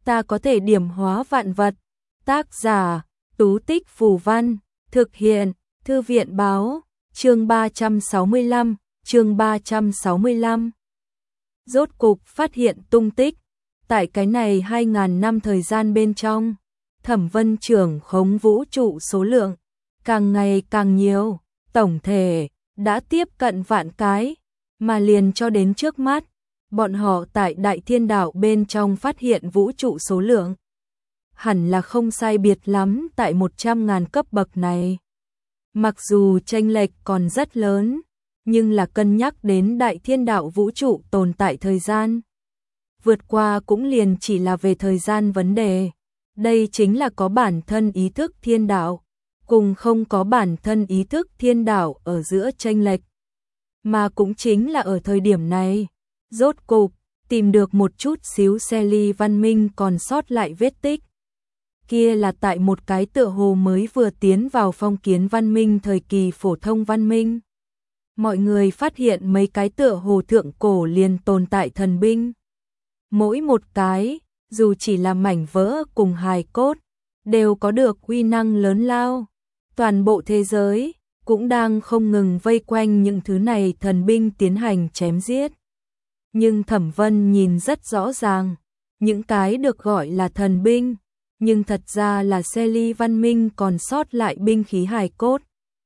ta có thể điểm hóa vạn vật. Tác giả, Tú Tích Phù Văn, thực hiện, Thư viện Báo, chương 365, chương 365. Rốt cục phát hiện tung tích, tại cái này 2.000 năm thời gian bên trong, Thẩm Vân trưởng khống vũ trụ số lượng, càng ngày càng nhiều, tổng thể, đã tiếp cận vạn cái, mà liền cho đến trước mắt, bọn họ tại Đại Thiên Đạo bên trong phát hiện vũ trụ số lượng. Hẳn là không sai biệt lắm tại 100.000 cấp bậc này. Mặc dù chênh lệch còn rất lớn, nhưng là cân nhắc đến Đại Thiên Đạo vũ trụ tồn tại thời gian. Vượt qua cũng liền chỉ là về thời gian vấn đề. Đây chính là có bản thân ý thức thiên đạo, cùng không có bản thân ý thức thiên đạo ở giữa chênh lệch. Mà cũng chính là ở thời điểm này, rốt cục, tìm được một chút xíu xe ly văn minh còn sót lại vết tích. Kia là tại một cái tựa hồ mới vừa tiến vào phong kiến văn minh thời kỳ phổ thông văn minh. Mọi người phát hiện mấy cái tựa hồ thượng cổ liền tồn tại thần binh. Mỗi một cái, dù chỉ là mảnh vỡ cùng hài cốt, đều có được uy năng lớn lao. Toàn bộ thế giới cũng đang không ngừng vây quanh những thứ này thần binh tiến hành chém giết. Nhưng Thẩm Vân nhìn rất rõ ràng, những cái được gọi là thần binh, nhưng thật ra là xe ly văn minh còn sót lại binh khí hài cốt.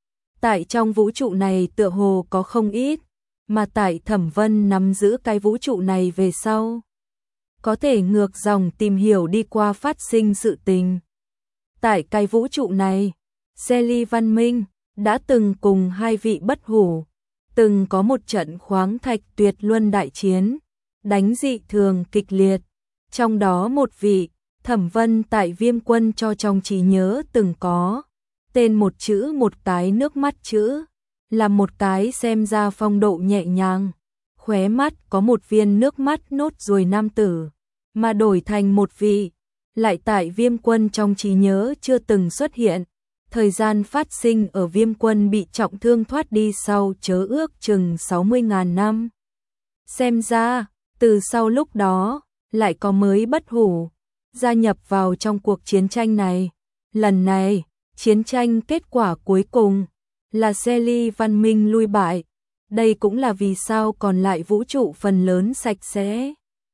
Tại trong vũ trụ này tựa hồ có không ít, mà tại Thẩm Vân nắm giữ cái vũ trụ này về sau, có thể ngược dòng tìm hiểu đi qua phát sinh sự tình. Tại cái vũ trụ này, xe ly văn minh đã từng cùng hai vị bất hủ, từng có một trận khoáng thạch tuyệt luân đại chiến, đánh dị thường kịch liệt. Trong đó một vị, Thẩm Vân tại Viêm Quân cho trong trí nhớ từng có, tên một chữ một cái nước mắt chữ, là một cái xem ra phong độ nhẹ nhàng, khóe mắt có một viên nước mắt nốt ruồi nam tử, mà đổi thành một vị, lại tại Viêm Quân trong trí nhớ chưa từng xuất hiện. Thời gian phát sinh ở Viêm Quân bị trọng thương thoát đi sau chớ ước chừng 60.000 năm. Xem ra, từ sau lúc đó, lại có mới bất hủ, gia nhập vào trong cuộc chiến tranh này. Lần này, chiến tranh kết quả cuối cùng, là xe ly văn minh lui bại. Đây cũng là vì sao còn lại vũ trụ phần lớn sạch sẽ.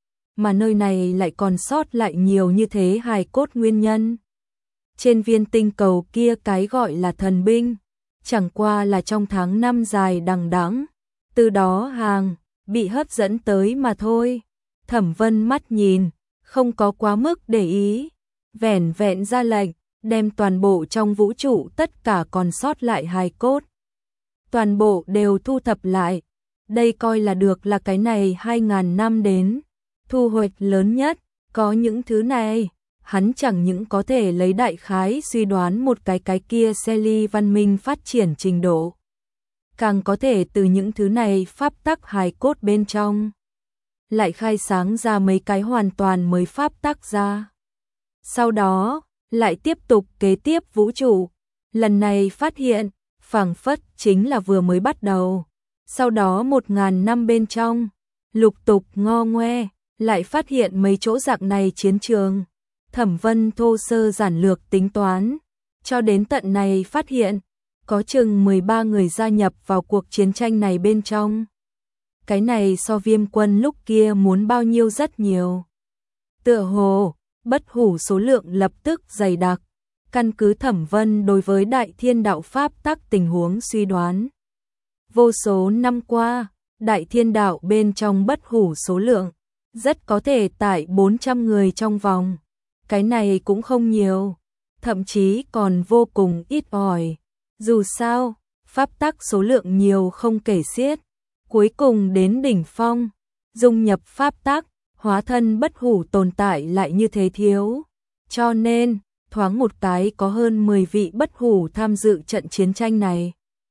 Mà nơi này lại còn sót lại nhiều như thế hài cốt nguyên nhân. Trên viên tinh cầu kia cái gọi là thần binh, chẳng qua là trong tháng năm dài đằng đẵng, từ đó hàng bị hấp dẫn tới mà thôi. Thẩm Vân mắt nhìn, không có quá mức để ý, vẻn vẹn ra lệnh, đem toàn bộ trong vũ trụ tất cả còn sót lại hài cốt, toàn bộ đều thu thập lại. Đây coi là được là cái này 2.000 năm đến thu hoạch lớn nhất. Có những thứ này, hắn chẳng những có thể lấy đại khái suy đoán một cái kia xe ly văn minh phát triển trình độ, càng có thể từ những thứ này pháp tắc hài cốt bên trong lại khai sáng ra mấy cái hoàn toàn mới pháp tắc ra. Sau đó, lại tiếp tục kế tiếp vũ trụ, lần này phát hiện, phảng phất chính là vừa mới bắt đầu. Sau đó 1.000 năm bên trong, lục tục ngo ngoe, lại phát hiện mấy chỗ dạng này chiến trường. Thẩm Vân thô sơ giản lược tính toán, cho đến tận này phát hiện, có chừng 13 người gia nhập vào cuộc chiến tranh này bên trong. Cái này so Viêm Quân lúc kia muốn bao nhiêu rất nhiều. Tựa hồ, bất hủ số lượng lập tức dày đặc, căn cứ Thẩm Vân đối với Đại Thiên Đạo pháp tắc tình huống suy đoán. Vô số năm qua, Đại Thiên Đạo bên trong bất hủ số lượng, rất có thể tại 400 người trong vòng. Cái này cũng không nhiều, thậm chí còn vô cùng ít ỏi. Dù sao, pháp tắc số lượng nhiều không kể xiết, cuối cùng đến đỉnh phong, dung nhập pháp tắc, hóa thân bất hủ tồn tại lại như thế thiếu. Cho nên, thoáng một cái có hơn 10 vị bất hủ tham dự trận chiến tranh này.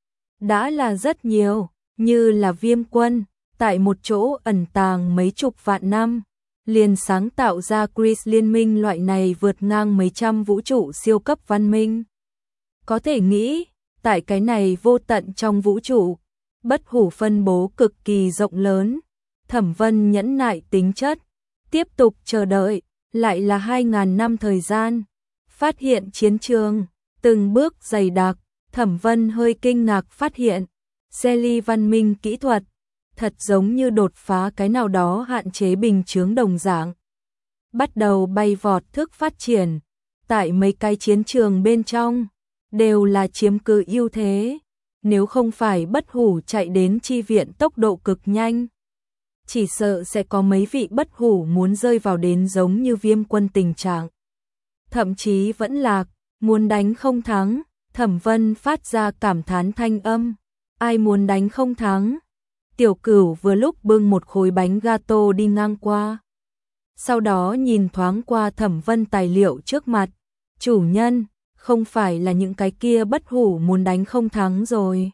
Đã là rất nhiều, như là Viêm Quân, tại một chỗ ẩn tàng mấy chục vạn năm, liền sáng tạo ra Chris liên minh loại này vượt ngang mấy trăm vũ trụ siêu cấp văn minh. Có thể nghĩ, tại cái này vô tận trong vũ trụ, bất hủ phân bố cực kỳ rộng lớn. Thẩm Vân nhẫn nại tính chất, tiếp tục chờ đợi, lại là 2.000 năm thời gian. Phát hiện chiến trường, từng bước dày đặc, Thẩm Vân hơi kinh ngạc phát hiện, Selly văn minh kỹ thuật, thật giống như đột phá cái nào đó hạn chế bình chướng đồng dạng. Bắt đầu bay vọt thức phát triển, tại mấy cái chiến trường bên trong, đều là chiếm cứ ưu thế, nếu không phải bất hủ chạy đến chi viện tốc độ cực nhanh. Chỉ sợ sẽ có mấy vị bất hủ muốn rơi vào đến giống như Viêm Quân tình trạng. Thậm chí vẫn lạc, muốn đánh không thắng, Thẩm Vân phát ra cảm thán thanh âm. Ai muốn đánh không thắng? Tiểu Cửu vừa lúc bưng một khối bánh gato đi ngang qua. Sau đó nhìn thoáng qua Thẩm Vân tài liệu trước mặt. Chủ nhân, không phải là những cái kia bất hủ muốn đánh không thắng rồi.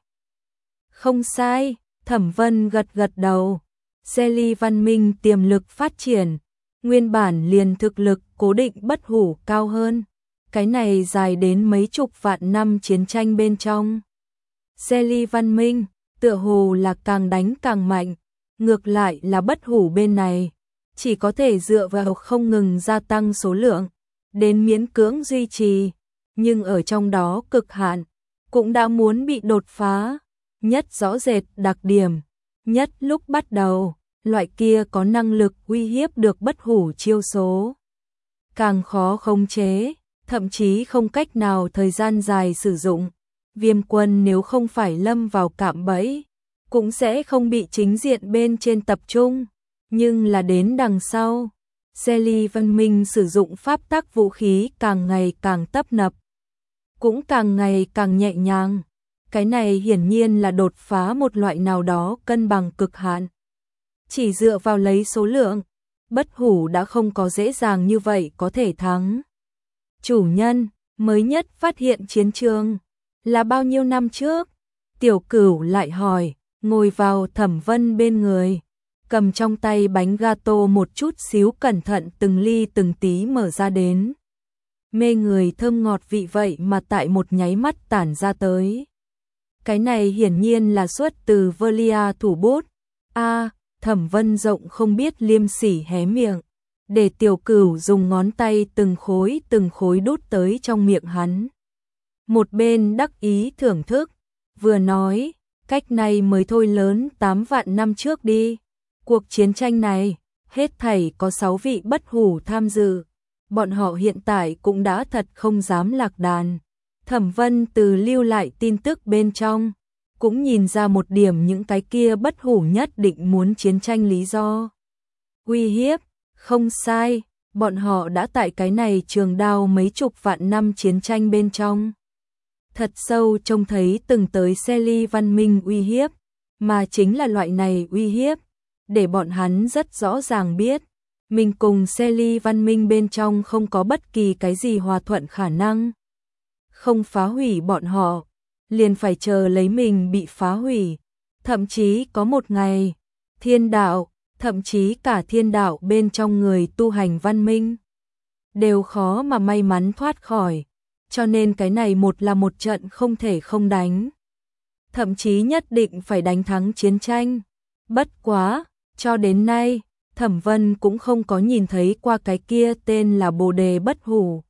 Không sai, Thẩm Vân gật gật đầu. Selly văn minh tiềm lực phát triển, nguyên bản liền thực lực cố định bất hủ cao hơn. Cái này dài đến mấy chục vạn năm chiến tranh bên trong. Selly văn minh, tựa hồ là càng đánh càng mạnh, ngược lại là bất hủ bên này, chỉ có thể dựa vào không ngừng gia tăng số lượng, đến miễn cưỡng duy trì, nhưng ở trong đó cực hạn, cũng đã muốn bị đột phá, nhất rõ rệt đặc điểm, nhất lúc bắt đầu, loại kia có năng lực uy hiếp được bất hủ chiêu số. Càng khó khống chế, thậm chí không cách nào thời gian dài sử dụng. Viêm Quân nếu không phải lâm vào cạm bẫy, cũng sẽ không bị chính diện bên trên tập trung. Nhưng là đến đằng sau, Selly văn minh sử dụng pháp tắc vũ khí càng ngày càng tấp nập, cũng càng ngày càng nhẹ nhàng. Cái này hiển nhiên là đột phá một loại nào đó cân bằng cực hạn. Chỉ dựa vào lấy số lượng, bất hủ đã không có dễ dàng như vậy có thể thắng. Chủ nhân, mới nhất phát hiện chiến trường, là bao nhiêu năm trước? Tiểu Cửu lại hỏi, ngồi vào Thẩm Vân bên người, cầm trong tay bánh gato một chút xíu cẩn thận từng ly từng tí mở ra đến. Mê người thơm ngọt vị vậy mà tại một nháy mắt tản ra tới. Cái này hiển nhiên là xuất từ Velia thủ bút. Thẩm Vân rộng không biết liêm sỉ hé miệng, để Tiểu Cửu dùng ngón tay từng khối đút tới trong miệng hắn. Một bên đắc ý thưởng thức, vừa nói, cách này mới thôi lớn 8 vạn năm trước đi. Cuộc chiến tranh này, hết thảy có 6 vị bất hủ tham dự, bọn họ hiện tại cũng đã thật không dám lạc đàn. Thẩm Vân từ lưu lại tin tức bên trong, cũng nhìn ra một điểm những cái kia bất hủ nhất định muốn chiến tranh lý do. Uy hiếp, không sai, bọn họ đã tại cái này trường đao mấy chục vạn năm chiến tranh bên trong. Thật sâu trông thấy từng tới Selly văn minh uy hiếp, mà chính là loại này uy hiếp, để bọn hắn rất rõ ràng biết, mình cùng Selly văn minh bên trong không có bất kỳ cái gì hòa thuận khả năng. Không phá hủy bọn họ, liền phải chờ lấy mình bị phá hủy. Thậm chí có một ngày, thiên đạo, thậm chí cả thiên đạo bên trong người tu hành văn minh, đều khó mà may mắn thoát khỏi. Cho nên cái này là một trận không thể không đánh. Thậm chí nhất định phải đánh thắng chiến tranh. Bất quá, cho đến nay, Thẩm Vân cũng không có nhìn thấy qua cái kia tên là Bồ Đề bất hủ.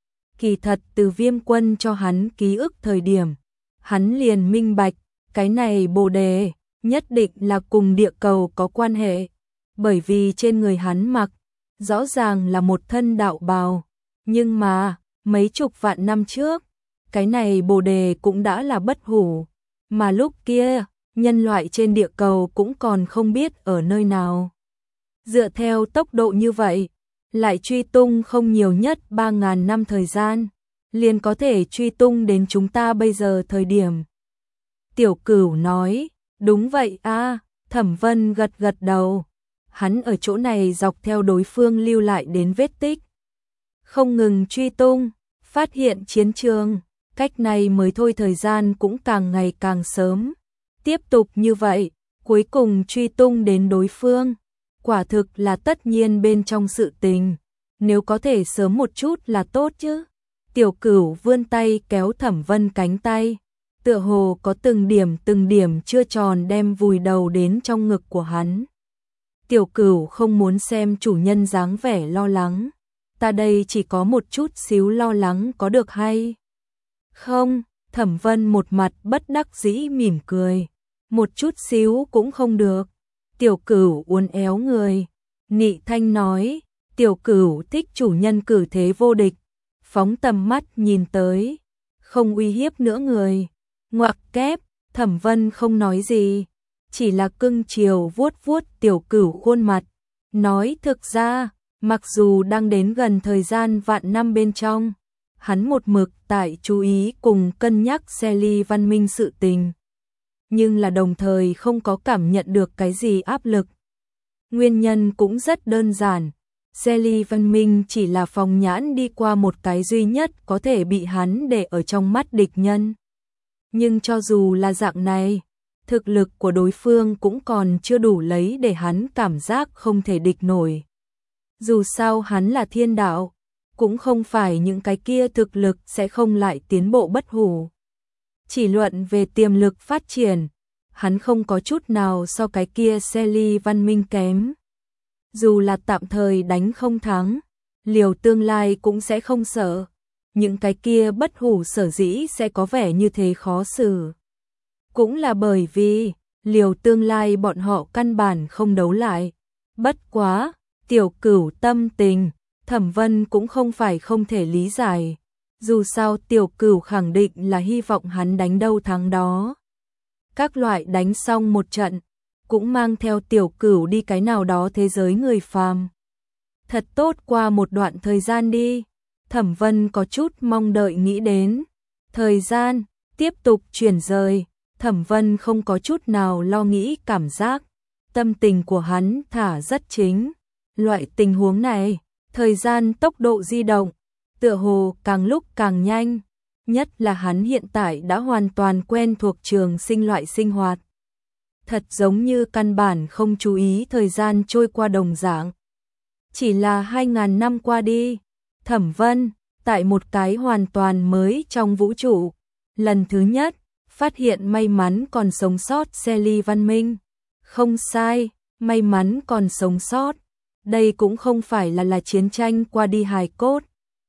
Kỳ thật từ Viêm Quân cho hắn ký ức thời điểm, hắn liền minh bạch, cái này Bồ Đề nhất định là cùng địa cầu có quan hệ, bởi vì trên người hắn mặc rõ ràng là một thân đạo bào, nhưng mà mấy chục vạn năm trước, cái này Bồ Đề cũng đã là bất hủ, mà lúc kia, nhân loại trên địa cầu cũng còn không biết ở nơi nào. Dựa theo tốc độ như vậy, lại truy tung không nhiều nhất 3.000 năm thời gian, liền có thể truy tung đến chúng ta bây giờ thời điểm. Tiểu Cửu nói, đúng vậy Thẩm Vân gật gật đầu, hắn ở chỗ này dọc theo đối phương lưu lại đến vết tích. Không ngừng truy tung, phát hiện chiến trường, cách này mới thôi thời gian cũng càng ngày càng sớm. Tiếp tục như vậy, cuối cùng truy tung đến đối phương, quả thực là tất nhiên bên trong sự tình, nếu có thể sớm một chút là tốt chứ. Tiểu Cửu vươn tay kéo Thẩm Vân cánh tay, tựa hồ có từng điểm chưa tròn đem vùi đầu đến trong ngực của hắn. Tiểu Cửu không muốn xem chủ nhân dáng vẻ lo lắng, ta đây chỉ có một chút xíu lo lắng có được hay không? Thẩm Vân một mặt bất đắc dĩ mỉm cười. Một chút xíu cũng không được. Tiểu Cửu uốn éo người. Nị thanh nói, Tiểu Cửu thích chủ nhân cử thế vô địch. Phóng tầm mắt nhìn tới. Không uy hiếp nữa người. Ngoặc kép, Thẩm Vân không nói gì. Chỉ là cưng chiều vuốt vuốt Tiểu Cửu khuôn mặt. Nói thực ra, mặc dù đang đến gần thời gian vạn năm bên trong, hắn một mực tại chú ý cùng cân nhắc Sally Văn Minh sự tình, nhưng là đồng thời không có cảm nhận được cái gì áp lực. Nguyên nhân cũng rất đơn giản, Sally Văn Minh chỉ là phóng nhãn đi qua một cái duy nhất có thể bị hắn để ở trong mắt địch nhân. Nhưng cho dù là dạng này, thực lực của đối phương cũng còn chưa đủ lấy để hắn cảm giác không thể địch nổi. Dù sao hắn là thiên đạo, cũng không phải những cái kia thực lực sẽ không lại tiến bộ bất hủ. Chỉ luận về tiềm lực phát triển, hắn không có chút nào so cái kia Sally Văn Minh kém. Dù là tạm thời đánh không thắng, liều tương lai cũng sẽ không sợ. Những cái kia bất hủ sở dĩ sẽ có vẻ như thế khó xử. Cũng là bởi vì, liều tương lai bọn họ căn bản không đấu lại. Bất quá, Tiểu Cửu tâm tình, Thẩm Vân cũng không phải không thể lý giải. Dù sao Tiểu Cửu khẳng định là hy vọng hắn đánh đâu thắng đó. Các loại đánh xong một trận, cũng mang theo Tiểu Cửu đi cái nào đó thế giới người phàm. Thật tốt qua một đoạn thời gian đi. Thẩm Vân có chút mong đợi nghĩ đến. Thời gian, tiếp tục chuyển rời. Thẩm Vân không có chút nào lo nghĩ cảm giác. Tâm tình của hắn thả rất chính. Loại tình huống này, thời gian tốc độ di động, tựa hồ càng lúc càng nhanh. Nhất là hắn hiện tại đã hoàn toàn quen thuộc trường sinh loại sinh hoạt. Thật giống như căn bản không chú ý thời gian trôi qua đồng dạng. Chỉ là 2000 năm qua đi, Thẩm Vân, tại một cái hoàn toàn mới trong vũ trụ, lần thứ nhất, phát hiện may mắn còn sống sót Sally Văn Minh. Không sai, may mắn còn sống sót. Đây cũng không phải là chiến tranh qua đi hài cốt,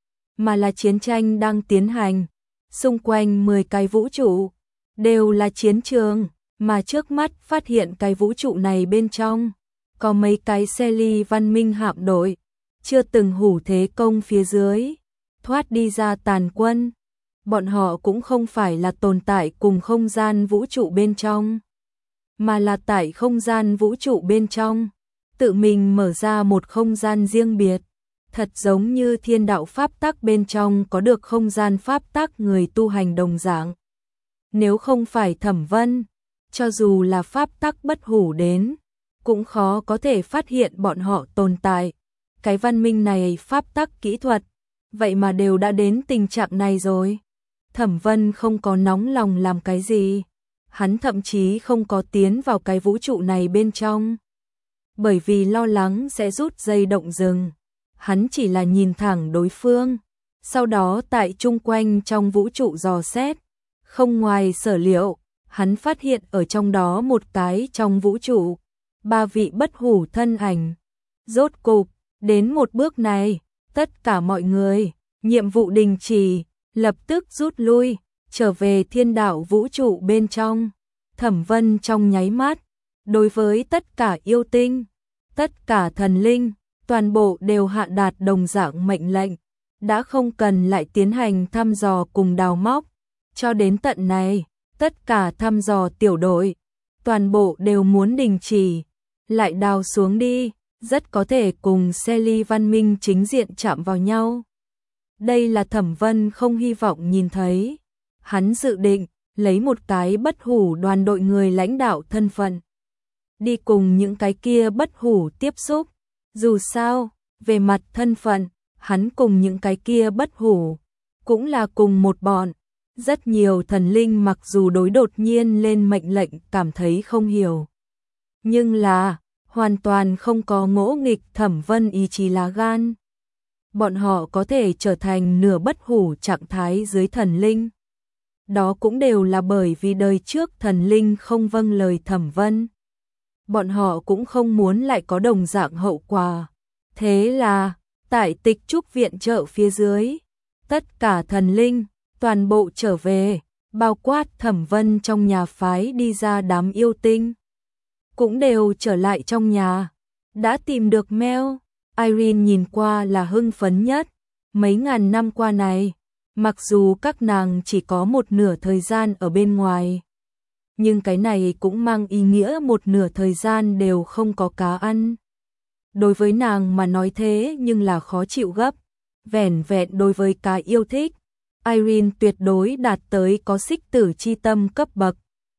mà là chiến tranh đang tiến hành. Xung quanh 10 cái vũ trụ, đều là chiến trường, mà trước mắt phát hiện cái vũ trụ này bên trong, có mấy cái Sally Văn Minh hạm đội, chưa từng hủ thế công phía dưới, thoát đi ra tàn quân. Bọn họ cũng không phải là tồn tại cùng không gian vũ trụ bên trong, mà là tại không gian vũ trụ bên trong, tự mình mở ra một không gian riêng biệt, thật giống như thiên đạo pháp tắc bên trong có được không gian pháp tắc người tu hành đồng dạng. Nếu không phải Thẩm Vân, cho dù là pháp tắc bất hủ đến, cũng khó có thể phát hiện bọn họ tồn tại. Cái văn minh này pháp tắc kỹ thuật, vậy mà đều đã đến tình trạng này rồi. Thẩm Vân không có nóng lòng làm cái gì, hắn thậm chí không có tiến vào cái vũ trụ này bên trong, bởi vì lo lắng sẽ rút dây động rừng. Hắn chỉ là nhìn thẳng đối phương, sau đó tại chung quanh trong vũ trụ dò xét. Không ngoài sở liệu, hắn phát hiện ở trong đó một cái trong vũ trụ, 3 vị bất hủ thân ảnh. Rốt cục, đến một bước này, tất cả mọi người, nhiệm vụ đình chỉ, lập tức rút lui, trở về thiên đạo vũ trụ bên trong. Thẩm Vân trong nháy mắt, đối với tất cả yêu tinh, tất cả thần linh, toàn bộ đều hạ đạt đồng dạng mệnh lệnh, đã không cần lại tiến hành thăm dò cùng đào móc. Cho đến tận này, tất cả thăm dò tiểu đội, toàn bộ đều muốn đình chỉ, lại đào xuống đi, rất có thể cùng Sally Văn Minh chính diện chạm vào nhau. Đây là Thẩm Vân không hy vọng nhìn thấy. Hắn dự định lấy một cái bất hủ đoàn đội người lãnh đạo thân phận, đi cùng những cái kia bất hủ tiếp xúc. Dù sao, về mặt thân phận, hắn cùng những cái kia bất hủ, cũng là cùng một bọn. Rất nhiều thần linh mặc dù đối đột nhiên lên mệnh lệnh cảm thấy không hiểu, nhưng là hoàn toàn không có ngỗ nghịch Thẩm Vân ý chí lá gan. Bọn họ có thể trở thành nửa bất hủ trạng thái dưới thần linh. Đó cũng đều là bởi vì đời trước thần linh không vâng lời Thẩm Vân. Bọn họ cũng không muốn lại có đồng dạng hậu quả. Thế là, tại Tịch Trúc viện trợ phía dưới, tất cả thần linh, toàn bộ trở về, bao quát Thẩm Vân trong nhà phái đi ra đám yêu tinh. Cũng đều trở lại trong nhà, đã tìm được Mel. Irene nhìn qua là hưng phấn nhất, mấy ngàn năm qua này, mặc dù các nàng chỉ có một nửa thời gian ở bên ngoài. Nhưng cái này cũng mang ý nghĩa một nửa thời gian đều không có cá ăn. Đối với nàng mà nói thế nhưng là khó chịu gấp, vẻn vẹn đối với cái yêu thích, Irene tuyệt đối đạt tới có xích tử chi tâm cấp bậc.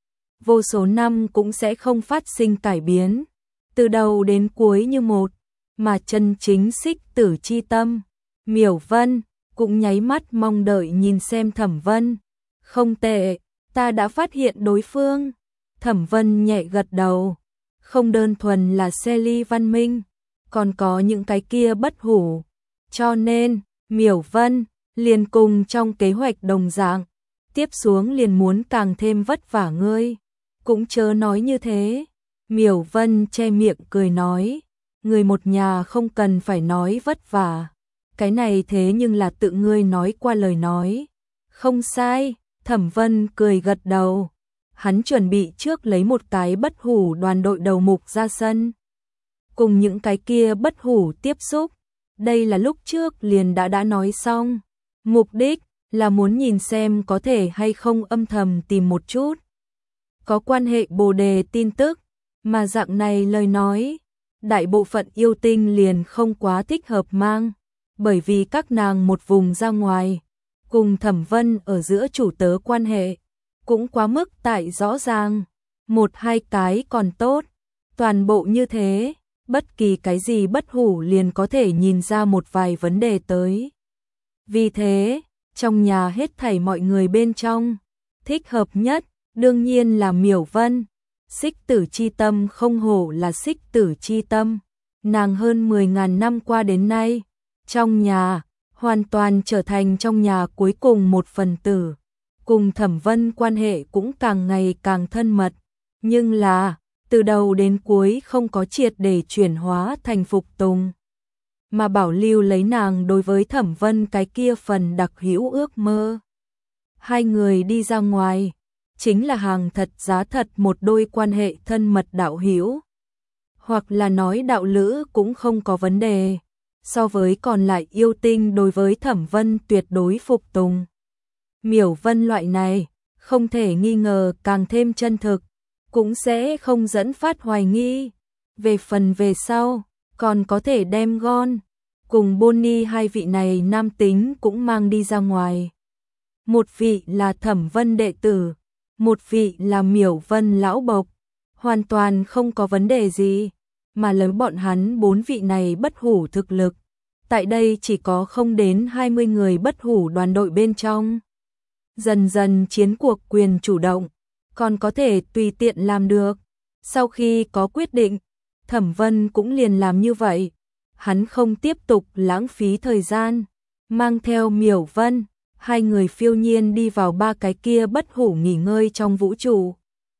Vô số năm cũng sẽ không phát sinh cải biến, từ đầu đến cuối như một, mà chân chính xích tử chi tâm. Miểu Vân cũng nháy mắt mong đợi nhìn xem Thẩm Vân. Không tệ, ta đã phát hiện đối phương. Thẩm Vân nhẹ gật đầu, không đơn thuần là Selly văn minh, còn có những cái kia bất hủ. Cho nên, Miểu Vân liền cùng trong kế hoạch đồng dạng, tiếp xuống liền muốn càng thêm vất vả ngươi. Cũng chớ nói như thế. Miểu Vân che miệng cười nói, người một nhà không cần phải nói vất vả. Cái này thế nhưng là tự ngươi nói qua lời nói. Không sai, Thẩm Vân cười gật đầu. Hắn chuẩn bị trước lấy một cái bất hủ đoàn đội đầu mục ra sân, cùng những cái kia bất hủ tiếp xúc. Đây là lúc trước liền đã nói xong. Mục đích là muốn nhìn xem có thể hay không âm thầm tìm một chút có quan hệ Bồ Đề tin tức, mà dạng này lời nói, đại bộ phận yêu tinh liền không quá thích hợp mang, bởi vì các nàng một vùng ra ngoài, cùng Thẩm Vân ở giữa chủ tớ quan hệ, cũng quá mức tại rõ ràng, một hai cái còn tốt, toàn bộ như thế, bất kỳ cái gì bất hủ liền có thể nhìn ra một vài vấn đề tới. Vì thế, trong nhà hết thảy mọi người bên trong, thích hợp nhất, đương nhiên là Miểu Vân. Xích tử chi tâm không hổ là xích tử chi tâm, nàng hơn 10.000 năm qua đến nay, trong nhà, hoàn toàn trở thành trong nhà cuối cùng một phần tử, cùng Thẩm Vân quan hệ cũng càng ngày càng thân mật, nhưng là, từ đầu đến cuối không có triệt để chuyển hóa thành phục tùng, mà bảo lưu lấy nàng đối với Thẩm Vân cái kia phần đặc hữu ước mơ. Hai người đi ra ngoài, chính là hàng thật giá thật một đôi quan hệ thân mật đạo hữu, hoặc là nói đạo lữ cũng không có vấn đề. So với còn lại yêu tinh đối với Thẩm Vân tuyệt đối phục tùng. Miểu Vân loại này, không thể nghi ngờ càng thêm chân thực, cũng sẽ không dẫn phát hoài nghi. Về phần về sau, còn có thể đem Gon cùng Bonnie hai vị này nam tính cũng mang đi ra ngoài. Một vị là Thẩm Vân đệ tử, một vị là Miểu Vân lão bộc, hoàn toàn không có vấn đề gì, mà lấy bọn hắn 4 vị này bất hủ thực lực. Tại đây chỉ có không đến 20 người bất hủ đoàn đội bên trong. Dần dần chiến cuộc quyền chủ động, còn có thể tùy tiện làm được. Sau khi có quyết định, Thẩm Vân cũng liền làm như vậy. Hắn không tiếp tục lãng phí thời gian, mang theo Miểu Vân, hai người phiêu nhiên đi vào 3 cái kia bất hủ nghỉ ngơi trong vũ trụ.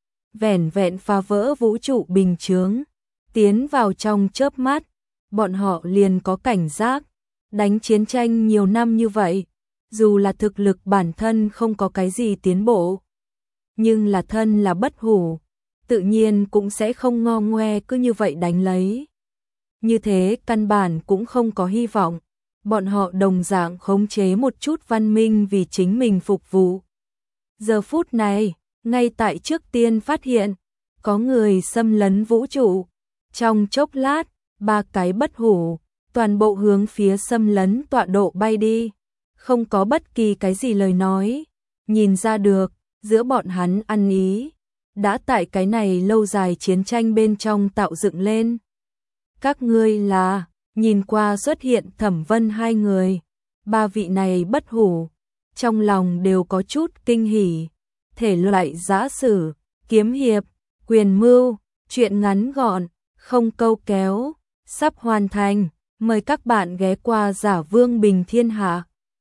Vẻn vẹn phá vỡ vũ trụ bình chướng, tiến vào trong chớp mắt, bọn họ liền có cảnh giác, đánh chiến tranh nhiều năm như vậy, dù là thực lực bản thân không có cái gì tiến bộ, nhưng là thân là bất hủ, tự nhiên cũng sẽ không ngo ngoe cứ như vậy đánh lấy. Như thế căn bản cũng không có hy vọng, bọn họ đồng dạng khống chế một chút văn minh vì chính mình phục vụ. Giờ phút này, ngay tại trước tiên phát hiện, có người xâm lấn vũ trụ, trong chốc lát, 3 cái bất hủ, toàn bộ hướng phía xâm lấn tọa độ bay đi, không có bất kỳ cái gì lời nói, nhìn ra được, giữa bọn hắn ăn ý, đã tại cái này lâu dài chiến tranh bên trong tạo dựng lên. Các ngươi là, nhìn qua xuất hiện Thẩm Vân hai người, 3 vị này bất hủ, trong lòng đều có chút kinh hỉ, thể loại giã sử, kiếm hiệp, quyền mưu, chuyện ngắn gọn, không câu kéo, sắp hoàn thành, mời các bạn ghé qua Giả Vương Bình Thiên Hạ.